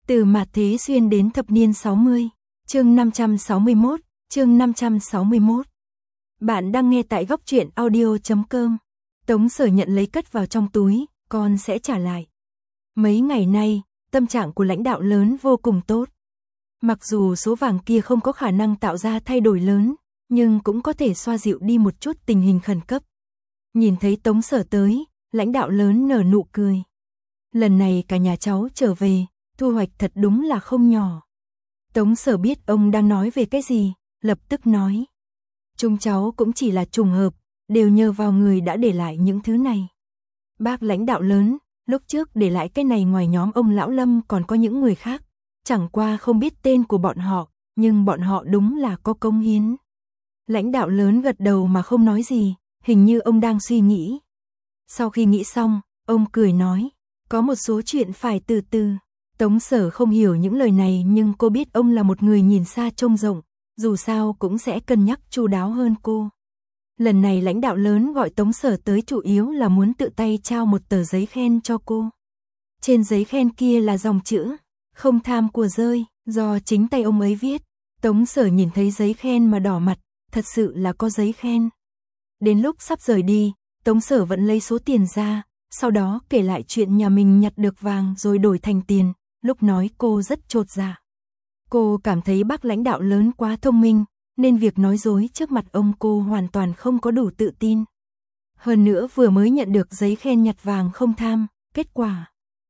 Từ mạt thế xuyên đến thập niên 60, chương 561, chương 561. Bạn đang nghe tại góc truyện audio.com. Tống Sở nhận lấy cất vào trong túi, con sẽ trả lại. Mấy ngày nay, tâm trạng của lãnh đạo lớn vô cùng tốt. Mặc dù số vàng kia không có khả năng tạo ra thay đổi lớn, nhưng cũng có thể xoa dịu đi một chút tình hình khẩn cấp. Nhìn thấy Tống Sở tới, lãnh đạo lớn nở nụ cười. Lần này cả nhà cháu trở về, thu hoạch thật đúng là không nhỏ. Tống Sở biết ông đang nói về cái gì, lập tức nói. Chúng cháu cũng chỉ là trùng hợp, đều nhờ vào người đã để lại những thứ này. Bác lãnh đạo lớn, lúc trước để lại cái này ngoài nhóm ông Lão Lâm còn có những người khác. Chẳng qua không biết tên của bọn họ, nhưng bọn họ đúng là có cống hiến. Lãnh đạo lớn gật đầu mà không nói gì, hình như ông đang suy nghĩ. Sau khi nghĩ xong, ông cười nói, có một số chuyện phải từ từ. Tống Sở không hiểu những lời này nhưng cô biết ông là một người nhìn xa trông rộng, dù sao cũng sẽ cân nhắc chu đáo hơn cô. Lần này lãnh đạo lớn gọi Tống Sở tới chủ yếu là muốn tự tay trao một tờ giấy khen cho cô. Trên giấy khen kia là dòng chữ, không tham của rơi, do chính tay ông ấy viết. Tống Sở nhìn thấy giấy khen mà đỏ mặt, thật sự là có giấy khen. Đến lúc sắp rời đi, Tống Sở vẫn lấy số tiền ra, sau đó kể lại chuyện nhà mình nhặt được vàng rồi đổi thành tiền, lúc nói cô rất chột dạ. Cô cảm thấy bác lãnh đạo lớn quá thông minh, nên việc nói dối trước mặt ông cô hoàn toàn không có đủ tự tin. Hơn nữa vừa mới nhận được giấy khen nhặt vàng không tham, kết quả.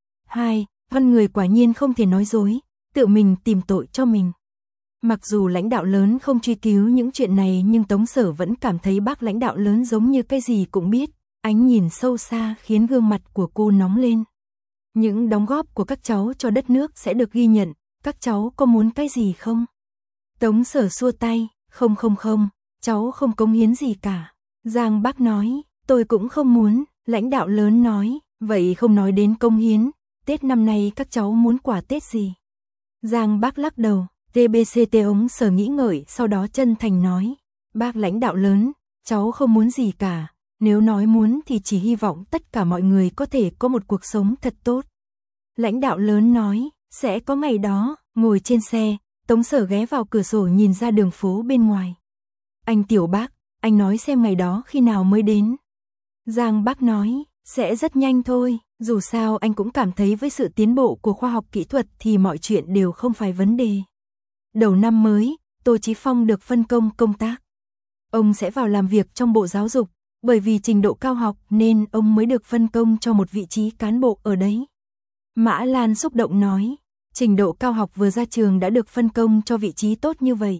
Con người quả nhiên không thể nói dối, tự mình tìm tội cho mình. Mặc dù lãnh đạo lớn không truy cứu những chuyện này nhưng Tống Sở vẫn cảm thấy bác lãnh đạo lớn giống như cái gì cũng biết, ánh nhìn sâu xa khiến gương mặt của cô nóng lên. Những đóng góp của các cháu cho đất nước sẽ được ghi nhận, các cháu có muốn cái gì không? Tống Sở xua tay, không, cháu không cống hiến gì cả. Giang Bác nói, tôi cũng không muốn, lãnh đạo lớn nói, vậy không nói đến cống hiến, Tết năm nay các cháu muốn quà Tết gì? Giang Bác lắc đầu, TBCT. Tống Sở nghĩ ngợi sau đó chân thành nói, bác lãnh đạo lớn, cháu không muốn gì cả, nếu nói muốn thì chỉ hy vọng tất cả mọi người có thể có một cuộc sống thật tốt. Lãnh đạo lớn nói, sẽ có ngày đó. Ngồi trên xe, Tống Sở ghé vào cửa sổ nhìn ra đường phố bên ngoài. Anh Tiểu Bác, anh nói xem ngày đó khi nào mới đến. Giang Bác nói, sẽ rất nhanh thôi, dù sao anh cũng cảm thấy với sự tiến bộ của khoa học kỹ thuật thì mọi chuyện đều không phải vấn đề. Đầu năm mới, Tô Chí Phong được phân công công tác. Ông sẽ vào làm việc trong Bộ Giáo dục, bởi vì trình độ cao học nên ông mới được phân công cho một vị trí cán bộ ở đấy. Mã Lan xúc động nói, trình độ cao học vừa ra trường đã được phân công cho vị trí tốt như vậy.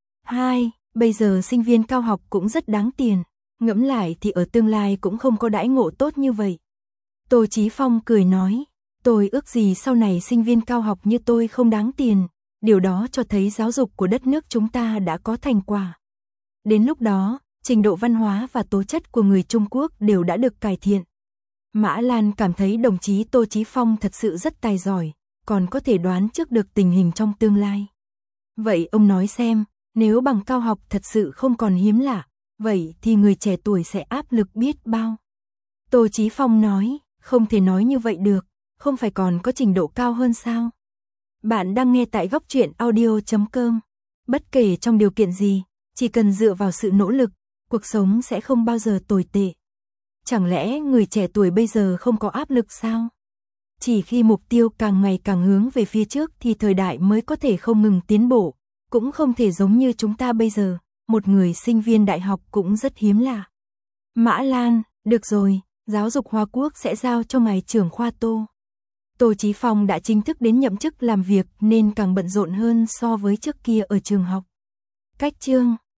Bây giờ sinh viên cao học cũng rất đáng tiền, ngẫm lại thì ở tương lai cũng không có đãi ngộ tốt như vậy. Tô Chí Phong cười nói, tôi ước gì sau này sinh viên cao học như tôi không đáng tiền, điều đó cho thấy giáo dục của đất nước chúng ta đã có thành quả. Đến lúc đó, trình độ văn hóa và tố chất của người Trung Quốc đều đã được cải thiện. Mã Lan cảm thấy đồng chí Tô Chí Phong thật sự rất tài giỏi, còn có thể đoán trước được tình hình trong tương lai. Vậy ông nói xem, nếu bằng cao học thật sự không còn hiếm lạ, vậy thì người trẻ tuổi sẽ áp lực biết bao. Tô Chí Phong nói, không thể nói như vậy được, không phải còn có trình độ cao hơn sao? Bạn đang nghe tại góc truyện audio.com. Bất kể trong điều kiện gì, chỉ cần dựa vào sự nỗ lực, cuộc sống sẽ không bao giờ tồi tệ. Chẳng lẽ người trẻ tuổi bây giờ không có áp lực sao? Chỉ khi mục tiêu càng ngày càng hướng về phía trước thì thời đại mới có thể không ngừng tiến bộ, cũng không thể giống như chúng ta bây giờ, một người sinh viên đại học cũng rất hiếm lạ. Mã Lan, được rồi, giáo dục Hoa Quốc sẽ giao cho ngài trưởng khoa Tô. Tô Chí Phong đã chính thức đến nhậm chức làm việc nên càng bận rộn hơn so với trước kia ở trường học. Cách chương